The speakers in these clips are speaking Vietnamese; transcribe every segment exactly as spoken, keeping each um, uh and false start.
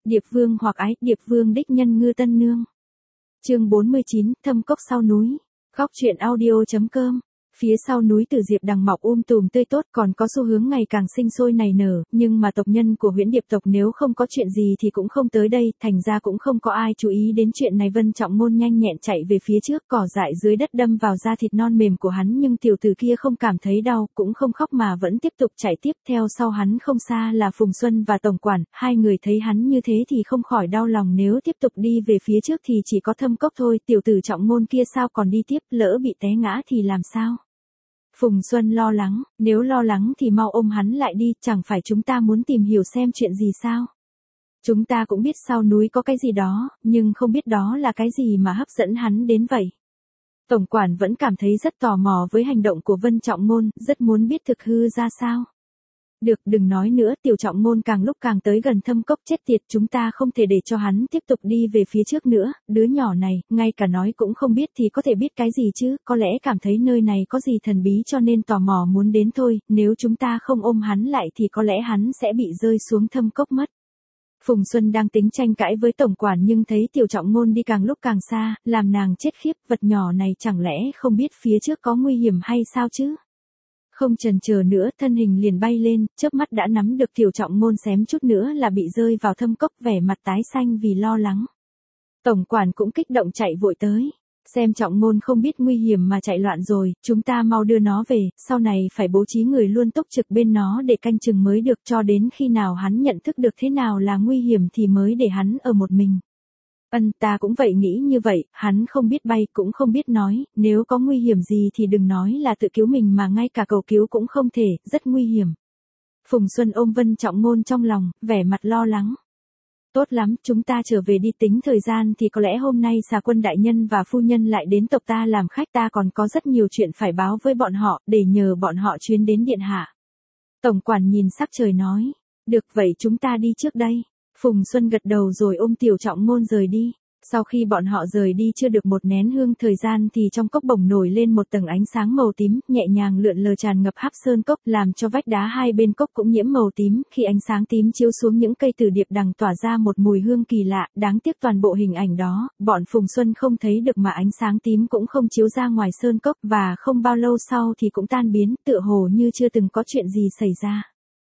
Điệp Vương hoặc ái, Điệp Vương đích nhân Ngư Tân Nương. Chương bốn mươi chín, Thâm Cốc sau núi. Góc truyện audio.com. Phía sau núi Từ Diệp đằng mọc um tùm tươi tốt, còn có xu hướng ngày càng sinh sôi nảy nở, nhưng mà tộc nhân của Huyễn Điệp tộc nếu không có chuyện gì thì cũng không tới đây, thành ra cũng không có ai chú ý đến chuyện này. Vân Trọng Ngôn nhanh nhẹn chạy về phía trước, cỏ dại dưới đất đâm vào da thịt non mềm của hắn, nhưng tiểu tử kia không cảm thấy đau, cũng không khóc mà vẫn tiếp tục chạy tiếp. Theo sau hắn không xa là Phùng Xuân và Tổng Quản, hai người thấy hắn như thế thì không khỏi đau lòng, nếu tiếp tục đi về phía trước thì chỉ có Thâm Cốc thôi, tiểu tử Trọng Ngôn kia sao còn đi tiếp, lỡ bị té ngã thì làm sao? Phùng Xuân lo lắng, nếu lo lắng thì mau ôm hắn lại đi, chẳng phải chúng ta muốn tìm hiểu xem chuyện gì sao? Chúng ta cũng biết sau núi có cái gì đó, nhưng không biết đó là cái gì mà hấp dẫn hắn đến vậy. Tổng Quản vẫn cảm thấy rất tò mò với hành động của Vân Trọng Ngôn, rất muốn biết thực hư ra sao. Được, đừng nói nữa, tiểu Trọng Ngôn càng lúc càng tới gần Thâm Cốc, chết tiệt, chúng ta không thể để cho hắn tiếp tục đi về phía trước nữa, đứa nhỏ này, ngay cả nói cũng không biết thì có thể biết cái gì chứ, có lẽ cảm thấy nơi này có gì thần bí cho nên tò mò muốn đến thôi, nếu chúng ta không ôm hắn lại thì có lẽ hắn sẽ bị rơi xuống Thâm Cốc mất. Phùng Xuân đang tính tranh cãi với Tổng Quản nhưng thấy tiểu Trọng Ngôn đi càng lúc càng xa, làm nàng chết khiếp, vật nhỏ này chẳng lẽ không biết phía trước có nguy hiểm hay sao chứ? Không chần chờ nữa, thân hình liền bay lên, chớp mắt đã nắm được tiểu Trọng Ngôn, xém chút nữa là bị rơi vào Thâm Cốc, vẻ mặt tái xanh vì lo lắng. Tổng Quản cũng kích động chạy vội tới. Xem Trọng Ngôn không biết nguy hiểm mà chạy loạn rồi, chúng ta mau đưa nó về, sau này phải bố trí người luôn túc trực bên nó để canh chừng mới được, cho đến khi nào hắn nhận thức được thế nào là nguy hiểm thì mới để hắn ở một mình. Ân, ta cũng vậy nghĩ như vậy, hắn không biết bay cũng không biết nói, nếu có nguy hiểm gì thì đừng nói là tự cứu mình mà ngay cả cầu cứu cũng không thể, rất nguy hiểm. Phùng Xuân ôm Vân Trọng Ngôn trong lòng, vẻ mặt lo lắng. Tốt lắm, chúng ta trở về đi, tính thời gian thì có lẽ hôm nay Xà Quân đại nhân và phu nhân lại đến tộc ta làm khách, ta còn có rất nhiều chuyện phải báo với bọn họ, để nhờ bọn họ chuyến đến điện hạ. Tổng Quản nhìn sắc trời nói, được vậy chúng ta đi trước đây. Phùng Xuân gật đầu rồi ôm tiểu Trọng Ngôn rời đi. Sau khi bọn họ rời đi chưa được một nén hương thời gian thì trong cốc bồng nổi lên một tầng ánh sáng màu tím, nhẹ nhàng lượn lờ tràn ngập Hắc Sơn Cốc, làm cho vách đá hai bên cốc cũng nhiễm màu tím, khi ánh sáng tím chiếu xuống những cây Từ Điệp đằng tỏa ra một mùi hương kỳ lạ, đáng tiếc toàn bộ hình ảnh đó, bọn Phùng Xuân không thấy được mà ánh sáng tím cũng không chiếu ra ngoài Sơn Cốc, và không bao lâu sau thì cũng tan biến, tựa hồ như chưa từng có chuyện gì xảy ra.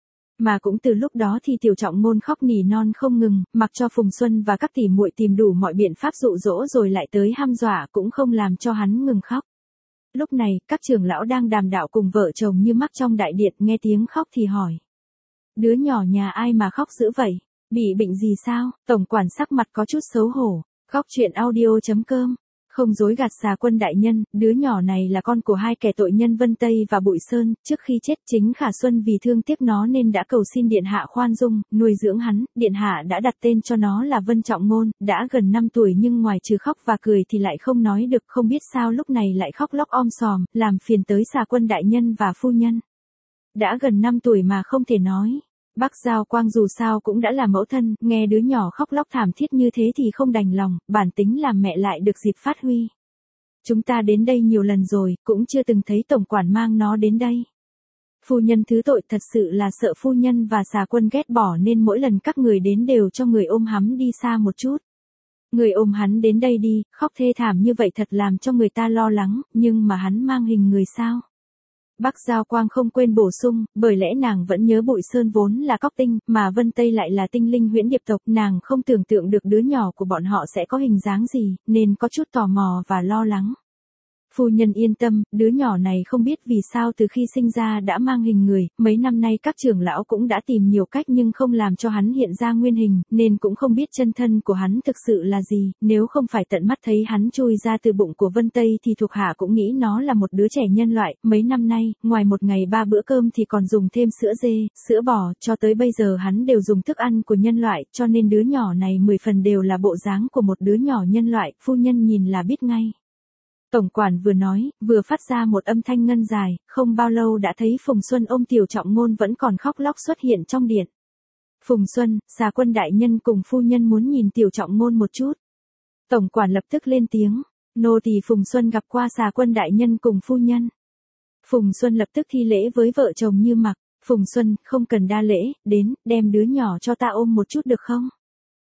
Mà cũng từ lúc đó thì tiểu Trọng Ngôn khóc nỉ non không ngừng, mặc cho Phùng Xuân và các tỷ muội tìm đủ mọi biện pháp dụ dỗ rồi lại tới hăm dọa cũng không làm cho hắn ngừng khóc. Lúc này, các trưởng lão đang đàm đạo cùng vợ chồng như mắc trong đại điện, nghe tiếng khóc thì hỏi. Đứa nhỏ nhà ai mà khóc dữ vậy? Bị bệnh gì sao? Tổng Quản sắc mặt có chút xấu hổ. Góc truyện audio.com. Không dối gạt Xà Quân đại nhân, đứa nhỏ này là con của hai kẻ tội nhân Vân Tây và Bụi Sơn, trước khi chết chính Khả Xuân vì thương tiếc nó nên đã cầu xin điện hạ khoan dung, nuôi dưỡng hắn, điện hạ đã đặt tên cho nó là Vân Trọng Ngôn, đã gần năm tuổi nhưng ngoài trừ khóc và cười thì lại không nói được, không biết sao lúc này lại khóc lóc om sòm, làm phiền tới Xà Quân đại nhân và phu nhân. Đã gần năm tuổi mà không thể nói. Bắc Giao Quang dù sao cũng đã là mẫu thân, nghe đứa nhỏ khóc lóc thảm thiết như thế thì không đành lòng, bản tính làm mẹ lại được dịp phát huy. Chúng ta đến đây nhiều lần rồi, cũng chưa từng thấy Tổng Quản mang nó đến đây. Phu nhân thứ tội, thật sự là sợ phu nhân và Xà Quân ghét bỏ nên mỗi lần các người đến đều cho người ôm hắn đi xa một chút. Người ôm hắn đến đây đi, khóc thê thảm như vậy thật làm cho người ta lo lắng, nhưng mà hắn mang hình người sao? Bắc Giao Quang không quên bổ sung, bởi lẽ nàng vẫn nhớ Bụi Sơn vốn là cóc tinh, mà Vân Tây lại là tinh linh Huyễn Điệp tộc, nàng không tưởng tượng được đứa nhỏ của bọn họ sẽ có hình dáng gì, nên có chút tò mò và lo lắng. Phu nhân yên tâm, đứa nhỏ này không biết vì sao từ khi sinh ra đã mang hình người, mấy năm nay các trưởng lão cũng đã tìm nhiều cách nhưng không làm cho hắn hiện ra nguyên hình, nên cũng không biết chân thân của hắn thực sự là gì, nếu không phải tận mắt thấy hắn chui ra từ bụng của Vân Tây thì thuộc hạ cũng nghĩ nó là một đứa trẻ nhân loại, mấy năm nay, ngoài một ngày ba bữa cơm thì còn dùng thêm sữa dê, sữa bò, cho tới bây giờ hắn đều dùng thức ăn của nhân loại, cho nên đứa nhỏ này mười phần đều là bộ dáng của một đứa nhỏ nhân loại, phu nhân nhìn là biết ngay. Tổng Quản vừa nói, vừa phát ra một âm thanh ngân dài, không bao lâu đã thấy Phùng Xuân ôm tiểu Trọng Ngôn vẫn còn khóc lóc xuất hiện trong điện. Phùng Xuân, Xà Quân đại nhân cùng phu nhân muốn nhìn tiểu Trọng Ngôn một chút. Tổng Quản lập tức lên tiếng, nô tỳ Phùng Xuân gặp qua Xà Quân đại nhân cùng phu nhân. Phùng Xuân lập tức thi lễ với vợ chồng Như Mặc, Phùng Xuân, không cần đa lễ, đến, đem đứa nhỏ cho ta ôm một chút được không?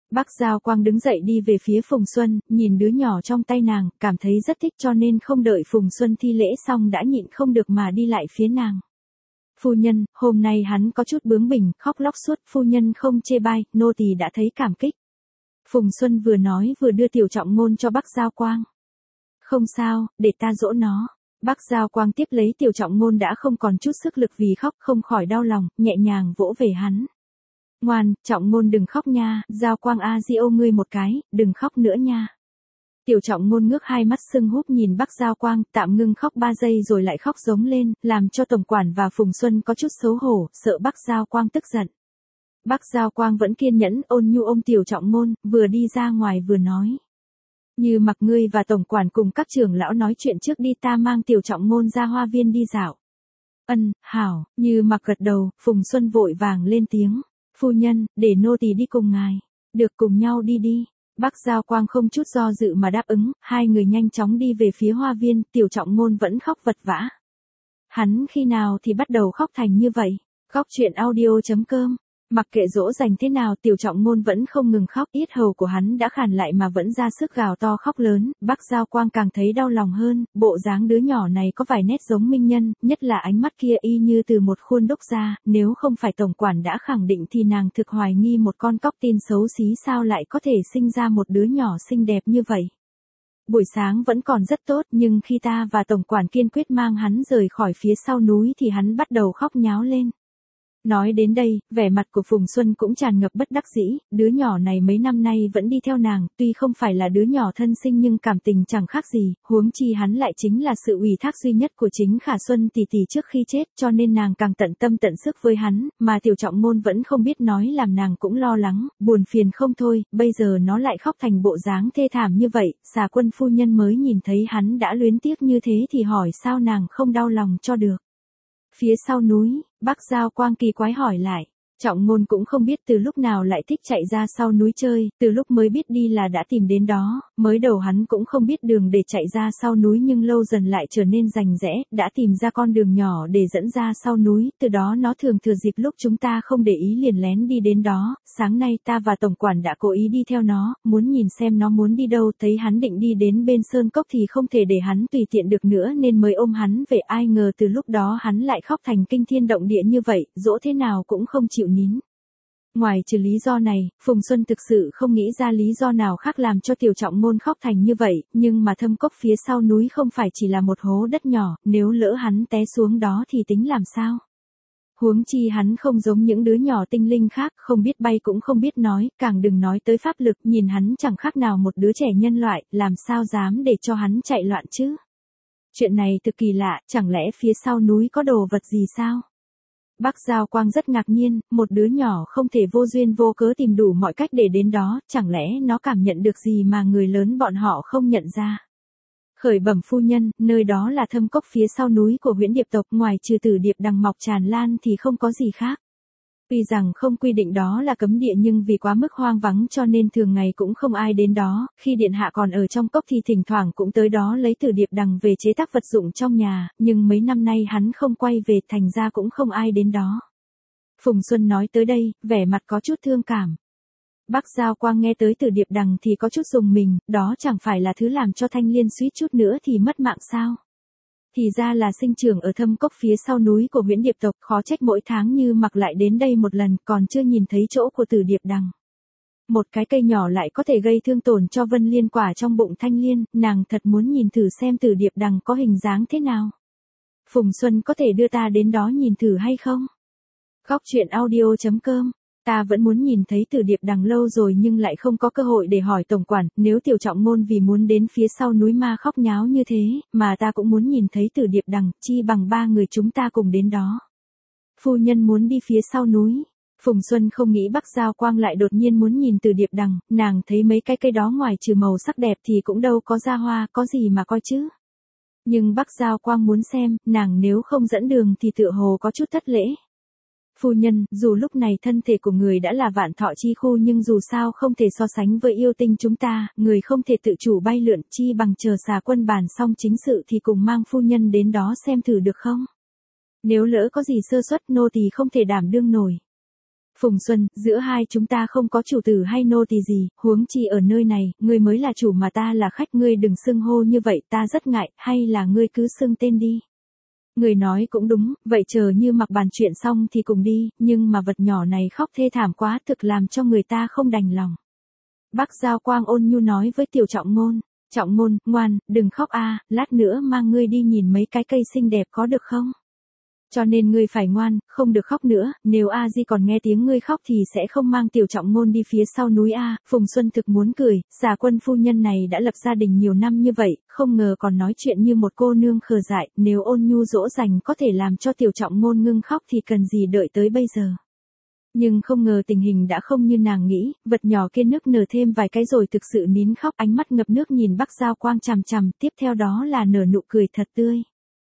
Bắc Giao Quang đứng dậy đi về phía Phùng Xuân, nhìn đứa nhỏ trong tay nàng, cảm thấy rất thích cho nên không đợi Phùng Xuân thi lễ xong đã nhịn không được mà đi lại phía nàng. Phu nhân, hôm nay hắn có chút bướng bỉnh, khóc lóc suốt, phu nhân không chê bai, nô tỳ đã thấy cảm kích. Phùng Xuân vừa nói vừa đưa Tiểu Trọng Ngôn cho Bắc Giao Quang. Không sao, để ta dỗ nó. Bắc Giao Quang tiếp lấy Tiểu Trọng Ngôn đã không còn chút sức lực vì khóc, không khỏi đau lòng, nhẹ nhàng vỗ về hắn. Ngoan, Trọng Ngôn đừng khóc nha, Giao Quang a di ôm ngươi một cái, đừng khóc nữa nha. Tiểu Trọng Ngôn ngước hai mắt sưng húp nhìn Bắc Giao Quang, tạm ngưng khóc ba giây rồi lại khóc giống lên, làm cho tổng quản và Phùng Xuân có chút xấu hổ, sợ Bắc Giao Quang tức giận. Bắc Giao Quang vẫn kiên nhẫn ôn nhu ôm Tiểu Trọng Ngôn, vừa đi ra ngoài vừa nói. Như mặc ngươi và tổng quản cùng các trưởng lão nói chuyện trước đi, ta mang Tiểu Trọng Ngôn ra hoa viên đi dạo. Ân, hảo, Như mặc gật đầu, Phùng Xuân vội vàng lên tiếng. Phu nhân, để nô tỳ đi cùng ngài. Được, cùng nhau đi đi. Bắc Giao Quang không chút do dự mà đáp ứng, hai người nhanh chóng đi về phía hoa viên, Tiểu Trọng Ngôn vẫn khóc vật vã. Hắn khi nào thì bắt đầu khóc thành như vậy? Khóc chuyện audio chấm com. Mặc kệ dỗ dành thế nào, Tiểu Trọng Ngôn vẫn không ngừng khóc, yết hầu của hắn đã khàn lại mà vẫn ra sức gào to khóc lớn. Bắc Giao Quang càng thấy đau lòng hơn, bộ dáng đứa nhỏ này có vài nét giống Minh Nhân, nhất là ánh mắt kia y như từ một khuôn đúc ra, nếu không phải tổng quản đã khẳng định thì nàng thực hoài nghi một con cóc tin xấu xí sao lại có thể sinh ra một đứa nhỏ xinh đẹp như vậy. Buổi sáng vẫn còn rất tốt, nhưng khi ta và tổng quản kiên quyết mang hắn rời khỏi phía sau núi thì hắn bắt đầu khóc nháo lên. Nói đến đây, vẻ mặt của Phùng Xuân cũng tràn ngập bất đắc dĩ, đứa nhỏ này mấy năm nay vẫn đi theo nàng, tuy không phải là đứa nhỏ thân sinh nhưng cảm tình chẳng khác gì, huống chi hắn lại chính là sự ủy thác duy nhất của chính Khả Xuân tỷ tỷ trước khi chết, cho nên nàng càng tận tâm tận sức với hắn, mà Tiểu Trọng Ngôn vẫn không biết nói làm nàng cũng lo lắng, buồn phiền không thôi, bây giờ nó lại khóc thành bộ dáng thê thảm như vậy, Xà Quân phu nhân mới nhìn thấy hắn đã luyến tiếc như thế thì hỏi sao nàng không đau lòng cho được. Phía sau núi, Bắc Giao Quang kỳ quái hỏi lại. Trọng Ngôn cũng không biết từ lúc nào lại thích chạy ra sau núi chơi, từ lúc mới biết đi là đã tìm đến đó, mới đầu hắn cũng không biết đường để chạy ra sau núi nhưng lâu dần lại trở nên rành rẽ, đã tìm ra con đường nhỏ để dẫn ra sau núi, từ đó nó thường thừa dịp lúc chúng ta không để ý liền lén đi đến đó, sáng nay ta và tổng quản đã cố ý đi theo nó, muốn nhìn xem nó muốn đi đâu, thấy hắn định đi đến bên sơn cốc thì không thể để hắn tùy tiện được nữa nên mới ôm hắn về, ai ngờ từ lúc đó hắn lại khóc thành kinh thiên động địa như vậy, dỗ thế nào cũng không chịu nín. Ngoài trừ lý do này, Phùng Xuân thực sự không nghĩ ra lý do nào khác làm cho Tiểu Trọng Ngôn khóc thành như vậy, nhưng mà thâm cốc phía sau núi không phải chỉ là một hố đất nhỏ, nếu lỡ hắn té xuống đó thì tính làm sao? Huống chi hắn không giống những đứa nhỏ tinh linh khác, không biết bay cũng không biết nói, càng đừng nói tới pháp lực, nhìn hắn chẳng khác nào một đứa trẻ nhân loại, làm sao dám để cho hắn chạy loạn chứ? Chuyện này thực kỳ lạ, chẳng lẽ phía sau núi có đồ vật gì sao? Bắc Giao Quang rất ngạc nhiên, một đứa nhỏ không thể vô duyên vô cớ tìm đủ mọi cách để đến đó, chẳng lẽ nó cảm nhận được gì mà người lớn bọn họ không nhận ra. Khởi bẩm phu nhân, nơi đó là thâm cốc phía sau núi của Huyễn Điệp tộc, ngoài trừ Tử Điệp đằng mọc tràn lan thì không có gì khác. Tuy rằng không quy định đó là cấm địa nhưng vì quá mức hoang vắng cho nên thường ngày cũng không ai đến đó, khi điện hạ còn ở trong cốc thì thỉnh thoảng cũng tới đó lấy Tử Điệp đằng về chế tác vật dụng trong nhà, nhưng mấy năm nay hắn không quay về thành ra cũng không ai đến đó. Phùng Xuân nói tới đây, vẻ mặt có chút thương cảm. Bắc Giao Quang nghe tới Tử Điệp đằng thì có chút rùng mình, đó chẳng phải là thứ làm cho Thanh Liên suýt chút nữa thì mất mạng sao? Thì ra là sinh trưởng ở thâm cốc phía sau núi của Huyễn Điệp tộc, khó trách mỗi tháng Như Mặc lại đến đây một lần, còn chưa nhìn thấy chỗ của Tử Điệp đằng. Một cái cây nhỏ lại có thể gây thương tổn cho Vân Liên quả trong bụng Thanh Liên, nàng thật muốn nhìn thử xem Tử Điệp đằng có hình dáng thế nào. Phùng Xuân có thể đưa ta đến đó nhìn thử hay không? Khóc chuyện audio chấm com. Ta vẫn muốn nhìn thấy Tử Điệp đằng lâu rồi nhưng lại không có cơ hội để hỏi tổng quản, nếu Tiểu Trọng Ngôn vì muốn đến phía sau núi ma khóc nháo như thế, mà ta cũng muốn nhìn thấy Tử Điệp đằng, chi bằng ba người chúng ta cùng đến đó. Phu nhân muốn đi phía sau núi. Phùng Xuân không nghĩ Bắc Giao Quang lại đột nhiên muốn nhìn Tử Điệp đằng, nàng thấy mấy cái cây đó ngoài trừ màu sắc đẹp thì cũng đâu có ra hoa, có gì mà coi chứ. Nhưng Bắc Giao Quang muốn xem, nàng nếu không dẫn đường thì tựa hồ có chút thất lễ. Phu nhân, dù lúc này thân thể của người đã là vạn thọ chi khu nhưng dù sao không thể so sánh với yêu tinh chúng ta, người không thể tự chủ bay lượn, chi bằng chờ Xà Quân bàn xong chính sự thì cùng mang phu nhân đến đó xem thử được không? Nếu lỡ có gì sơ suất nô tỳ không thể đảm đương nổi. Phùng Xuân, giữa hai chúng ta không có chủ tử hay nô tỳ gì, huống chi ở nơi này, ngươi mới là chủ mà ta là khách, ngươi đừng xưng hô như vậy, ta rất ngại, hay là ngươi cứ xưng tên đi. Người nói cũng đúng, vậy chờ Như Mặc bàn chuyện xong thì cùng đi, nhưng mà vật nhỏ này khóc thê thảm quá, thực làm cho người ta không đành lòng. Bác Giao Quang ôn nhu nói với Tiểu Trọng Ngôn, Trọng Ngôn, ngoan, đừng khóc a, lát nữa mang ngươi đi nhìn mấy cái cây xinh đẹp có được không? Cho nên ngươi phải ngoan, không được khóc nữa, nếu A Di còn nghe tiếng ngươi khóc thì sẽ không mang Tiểu Trọng Ngôn đi phía sau núi a. Phùng Xuân thực muốn cười, Xà Quân phu nhân này đã lập gia đình nhiều năm như vậy, không ngờ còn nói chuyện như một cô nương khờ dại, nếu ôn nhu dỗ dành có thể làm cho Tiểu Trọng Ngôn ngưng khóc thì cần gì đợi tới bây giờ. Nhưng không ngờ tình hình đã không như nàng nghĩ, vật nhỏ kia nức nở thêm vài cái rồi thực sự nín khóc, ánh mắt ngập nước nhìn Bắc Giao Quang chằm chằm, tiếp theo đó là nở nụ cười thật tươi.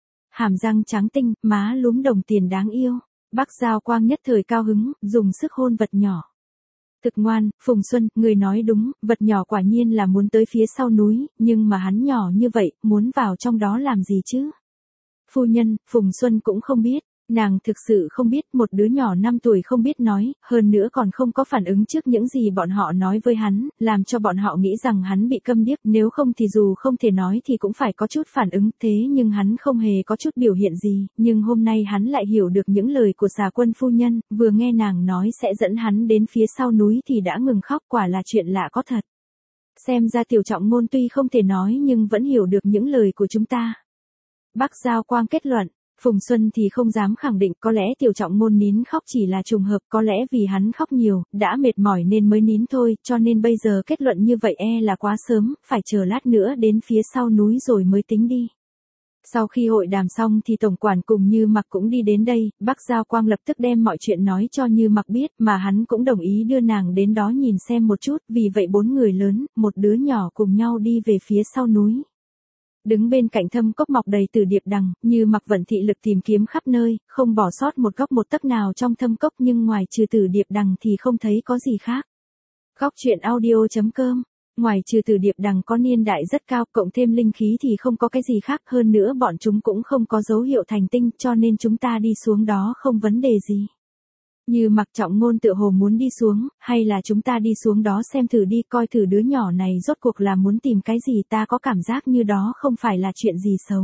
Hàm răng trắng tinh, má lúm đồng tiền đáng yêu. Bắc Giao Quang nhất thời cao hứng, dùng sức hôn vật nhỏ. Thực ngoan, Phùng Xuân, người nói đúng, vật nhỏ quả nhiên là muốn tới phía sau núi, nhưng mà hắn nhỏ như vậy, muốn vào trong đó làm gì chứ? Phu nhân, Phùng Xuân cũng không biết. Nàng thực sự không biết, một đứa nhỏ năm tuổi không biết nói, hơn nữa còn không có phản ứng trước những gì bọn họ nói với hắn, làm cho bọn họ nghĩ rằng hắn bị câm điếc, nếu không thì dù không thể nói thì cũng phải có chút phản ứng, thế nhưng hắn không hề có chút biểu hiện gì, nhưng hôm nay hắn lại hiểu được những lời của Xà Quân phu nhân, vừa nghe nàng nói sẽ dẫn hắn đến phía sau núi thì đã ngừng khóc, quả là chuyện lạ có thật. Xem ra Tiểu Trọng Ngôn tuy không thể nói nhưng vẫn hiểu được những lời của chúng ta. Bắc Giao Quang kết luận. Phùng Xuân thì không dám khẳng định, có lẽ Tiểu Trọng Ngôn nín khóc chỉ là trùng hợp, có lẽ vì hắn khóc nhiều, đã mệt mỏi nên mới nín thôi, cho nên bây giờ kết luận như vậy e là quá sớm, phải chờ lát nữa đến phía sau núi rồi mới tính đi. Sau khi hội đàm xong thì tổng quản cùng Như Mặc cũng đi đến đây, Bắc Giao Quang lập tức đem mọi chuyện nói cho Như Mặc biết, mà hắn cũng đồng ý đưa nàng đến đó nhìn xem một chút, vì vậy bốn người lớn, một đứa nhỏ cùng nhau đi về phía sau núi. Đứng bên cạnh thâm cốc mọc đầy tử điệp đằng, Như Mặc vận thị lực tìm kiếm khắp nơi, không bỏ sót một góc một tấc nào trong thâm cốc, nhưng ngoài trừ tử điệp đằng thì không thấy có gì khác. Góc truyện audio chấm com. Ngoài trừ tử điệp đằng có niên đại rất cao, cộng thêm linh khí thì không có cái gì khác, hơn nữa bọn chúng cũng không có dấu hiệu thành tinh, cho nên chúng ta đi xuống đó không vấn đề gì. Như Mặc Trọng Ngôn tựa hồ muốn đi xuống, hay là chúng ta đi xuống đó xem thử đi, coi thử đứa nhỏ này rốt cuộc là muốn tìm cái gì, ta có cảm giác như đó không phải là chuyện gì xấu.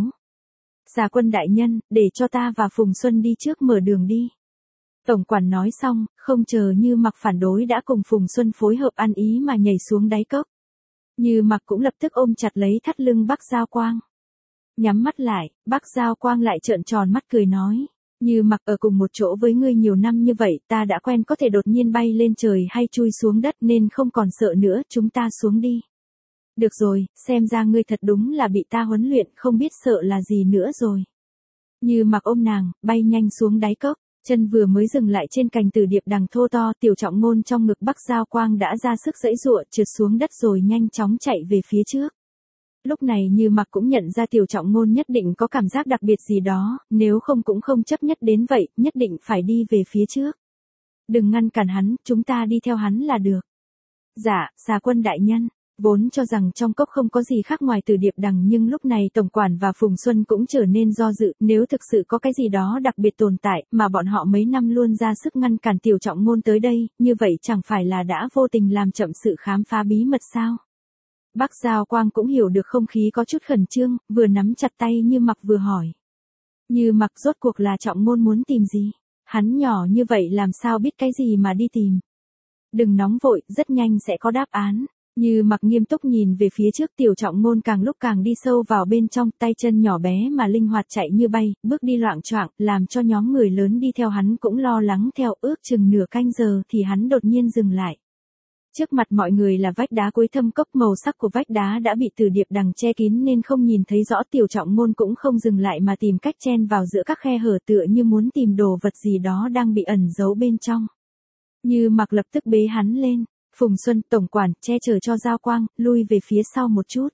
Xà Quân đại nhân, để cho ta và Phùng Xuân đi trước mở đường đi. Tổng quản nói xong, không chờ Như Mặc phản đối đã cùng Phùng Xuân phối hợp ăn ý mà nhảy xuống đáy cốc. Như Mặc cũng lập tức ôm chặt lấy thắt lưng Bắc Giao Quang. Nhắm mắt lại, Bắc Giao Quang lại trợn tròn mắt cười nói. Như Mặc ở cùng một chỗ với ngươi nhiều năm như vậy, ta đã quen có thể đột nhiên bay lên trời hay chui xuống đất nên không còn sợ nữa, chúng ta xuống đi. Được rồi, xem ra ngươi thật đúng là bị ta huấn luyện, không biết sợ là gì nữa rồi. Như Mặc ôm nàng, bay nhanh xuống đáy cốc, chân vừa mới dừng lại trên cành tử điệp đằng thô to, Tiểu Trọng Ngôn trong ngực Bắc Giao Quang đã ra sức giãy giụa, trượt xuống đất rồi nhanh chóng chạy về phía trước. Lúc này Như Mặc cũng nhận ra Tiểu Trọng Ngôn nhất định có cảm giác đặc biệt gì đó, nếu không cũng không chấp nhất đến vậy, nhất định phải đi về phía trước. Đừng ngăn cản hắn, chúng ta đi theo hắn là được. Dạ, Xà Quân đại nhân. Vốn cho rằng trong cốc không có gì khác ngoài tử điệp đằng, nhưng lúc này tổng quản và Phùng Xuân cũng trở nên do dự, nếu thực sự có cái gì đó đặc biệt tồn tại, mà bọn họ mấy năm luôn ra sức ngăn cản Tiểu Trọng Ngôn tới đây, như vậy chẳng phải là đã vô tình làm chậm sự khám phá bí mật sao? Bắc Giao Quang cũng hiểu được không khí có chút khẩn trương, vừa nắm chặt tay Như Mặc vừa hỏi. Như Mặc rốt cuộc là Trọng Ngôn muốn tìm gì? Hắn nhỏ như vậy làm sao biết cái gì mà đi tìm? Đừng nóng vội, rất nhanh sẽ có đáp án. Như Mặc nghiêm túc nhìn về phía trước, Tiểu Trọng Ngôn càng lúc càng đi sâu vào bên trong, tay chân nhỏ bé mà linh hoạt chạy như bay, bước đi loạng choạng, làm cho nhóm người lớn đi theo hắn cũng lo lắng theo, ước chừng nửa canh giờ thì hắn đột nhiên dừng lại. Trước mặt mọi người là vách đá cuối thâm cốc, màu sắc của vách đá đã bị tử điệp đằng che kín nên không nhìn thấy rõ, Tiểu Trọng Ngôn cũng không dừng lại mà tìm cách chen vào giữa các khe hở tựa như muốn tìm đồ vật gì đó đang bị ẩn giấu bên trong. Như Mặc lập tức bế hắn lên. Phùng Xuân, tổng quản, che chở cho Giao Quang, lui về phía sau một chút.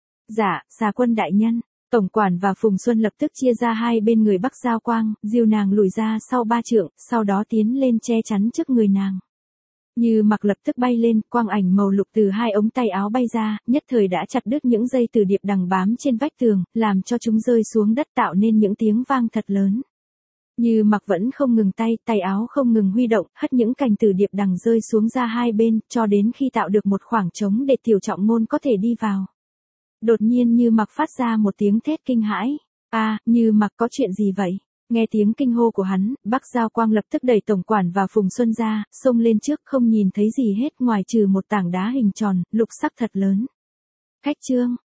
Dạ, Xà Quân đại nhân. Tổng quản và Phùng Xuân lập tức chia ra hai bên người Bắc Giao Quang, dìu nàng lùi ra sau ba trượng, sau đó tiến lên che chắn trước người nàng. Như Mặc lập tức bay lên, quang ảnh màu lục từ hai ống tay áo bay ra, nhất thời đã chặt đứt những dây tử điệp đằng bám trên vách tường, làm cho chúng rơi xuống đất tạo nên những tiếng vang thật lớn. Như Mặc vẫn không ngừng tay, tay áo không ngừng huy động, hất những cành từ điệp đằng rơi xuống ra hai bên, cho đến khi tạo được một khoảng trống để Tiểu Trọng Ngôn có thể đi vào. Đột nhiên Như Mặc phát ra một tiếng thét kinh hãi. A, Như Mặc có chuyện gì vậy? Nghe tiếng kinh hô của hắn, Bắc Giao Quang lập tức đẩy tổng quản và Phùng Xuân ra, xông lên trước không nhìn thấy gì hết ngoài trừ một tảng đá hình tròn, lục sắc thật lớn. Khách Trương,